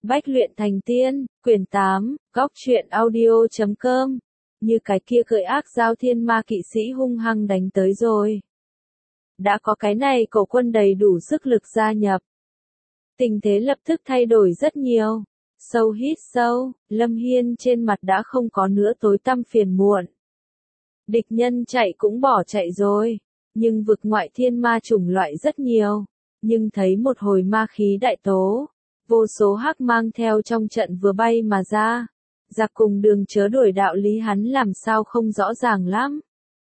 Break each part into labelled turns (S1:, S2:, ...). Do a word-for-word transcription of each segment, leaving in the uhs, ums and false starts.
S1: Bách luyện thành tiên, quyển tám, góc truyện audio chấm com. Như cái kia cởi ác giao thiên ma kỵ sĩ hung hăng đánh tới rồi. Đã có cái này cổ quân đầy đủ sức lực gia nhập. Tình thế lập tức thay đổi rất nhiều. Sâu hít sâu, Lâm Hiên trên mặt đã không có nữa tối tăm phiền muộn. Địch nhân chạy cũng bỏ chạy rồi. Nhưng vực ngoại thiên ma chủng loại rất nhiều. Nhưng thấy một hồi ma khí đại tố. Vô số hắc mang theo trong trận vừa bay mà ra. Giặc cùng đường chớ đổi đạo lý hắn làm sao không rõ ràng lắm.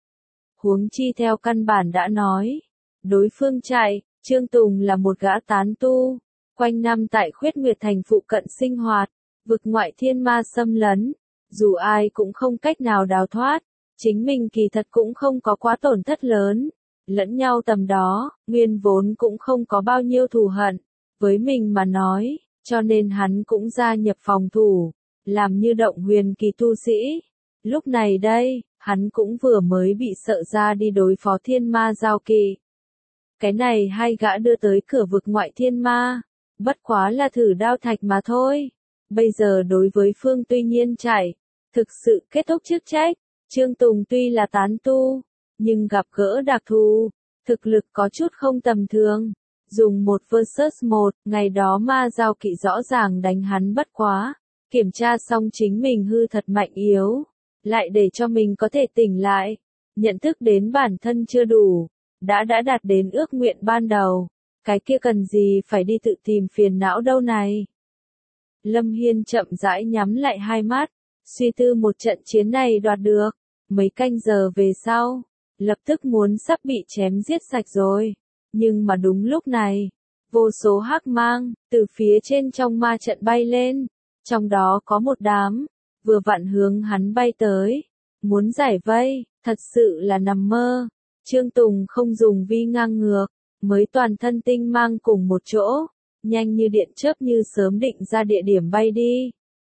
S1: Huống chi theo căn bản đã nói. Đối phương chạy, Trương Tùng là một gã tán tu. Quanh năm tại Khuyết Nguyệt Thành phụ cận sinh hoạt. Vực ngoại thiên ma xâm lấn. Dù ai cũng không cách nào đào thoát. Chính mình kỳ thật cũng không có quá tổn thất lớn. Lẫn nhau tầm đó, nguyên vốn cũng không có bao nhiêu thù hận. Với mình mà nói, cho nên hắn cũng gia nhập phòng thủ, làm như động huyền kỳ tu sĩ. Lúc này đây, hắn cũng vừa mới bị sợ ra đi đối phó thiên ma giao kỳ. Cái này hai gã đưa tới cửa vực ngoại thiên ma, bất quá là thử đao thạch mà thôi. Bây giờ đối với phương tuy nhiên chạy, thực sự kết thúc chức trách. Trương Tùng tuy là tán tu, nhưng gặp gỡ đặc thù, thực lực có chút không tầm thường. Dùng một versus một, ngày đó ma giao kỵ rõ ràng đánh hắn bất quá. Kiểm tra xong chính mình hư thật mạnh yếu. Lại để cho mình có thể tỉnh lại. Nhận thức đến bản thân chưa đủ. Đã đã đạt đến ước nguyện ban đầu. Cái kia cần gì phải đi tự tìm phiền não đâu này. Lâm Hiên chậm rãi nhắm lại hai mắt. Suy tư một trận chiến này đoạt được. Mấy canh giờ về sau. Lập tức muốn sắp bị chém giết sạch rồi. Nhưng mà đúng lúc này, vô số hắc mang, từ phía trên trong ma trận bay lên. Trong đó có một đám, vừa vặn hướng hắn bay tới. Muốn giải vây, thật sự là nằm mơ. Trương Tùng không dùng vi ngang ngược, mới toàn thân tinh mang cùng một chỗ. Nhanh như điện chớp như sớm định ra địa điểm bay đi.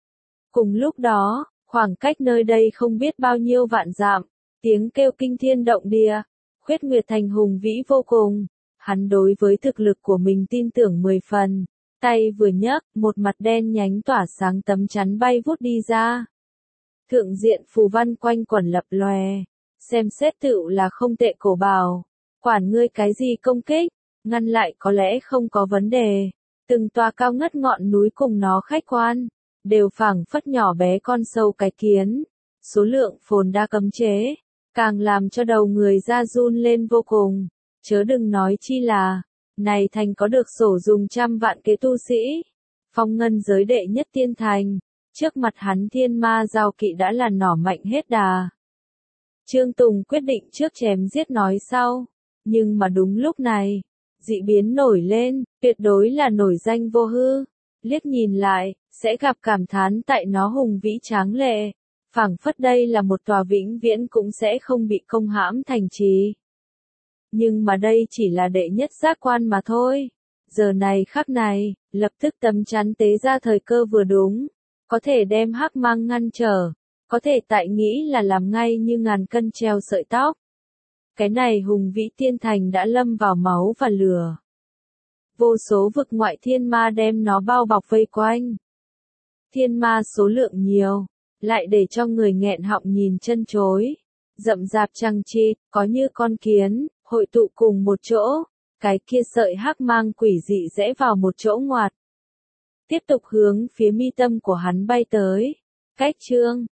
S1: Cùng lúc đó, khoảng cách nơi đây không biết bao nhiêu vạn dặm. Tiếng kêu kinh thiên động địa. Khuyết Nguyệt Thành hùng vĩ vô cùng. Hắn đối với thực lực của mình tin tưởng mười phần, tay vừa nhấc, một mặt đen nhánh tỏa sáng tấm chắn bay vút đi ra. Thượng diện phù văn quanh quẩn lập lòe, xem xét tựu là không tệ cổ bảo, quản ngươi cái gì công kích, ngăn lại có lẽ không có vấn đề. Từng tòa cao ngất ngọn núi cùng nó khách quan, đều phảng phất nhỏ bé con sâu cái kiến, số lượng phồn đa cấm chế, càng làm cho đầu người ra run lên vô cùng. Chớ đừng nói chi là, này thành có được sổ dùng trăm vạn kế tu sĩ. Phong ngân giới đệ nhất tiên thành, trước mặt hắn thiên ma giao kỵ đã là nỏ mạnh hết đà. Trương Tùng quyết định trước chém giết nói sau, nhưng mà đúng lúc này, dị biến nổi lên, tuyệt đối là nổi danh vô hư. Liếc nhìn lại, sẽ gặp cảm thán tại nó hùng vĩ tráng lệ, phảng phất đây là một tòa vĩnh viễn cũng sẽ không bị công hãm thành trì. Nhưng mà đây chỉ là đệ nhất giác quan mà thôi. Giờ này khắc này, lập tức tấm chắn tế ra thời cơ vừa đúng. Có thể đem hắc mang ngăn trở. Có thể tại nghĩ là làm ngay như ngàn cân treo sợi tóc. Cái này hùng vĩ tiên thành đã lâm vào máu và lửa. Vô số vực ngoại thiên ma đem nó bao bọc vây quanh. Thiên ma số lượng nhiều, lại để cho người nghẹn họng nhìn chân chối. Rậm rạp chằng chịt, có như con kiến, hội tụ cùng một chỗ, cái kia sợi hắc mang quỷ dị rẽ vào một chỗ ngoặt. Tiếp tục hướng phía mi tâm của hắn bay tới. Cách Trương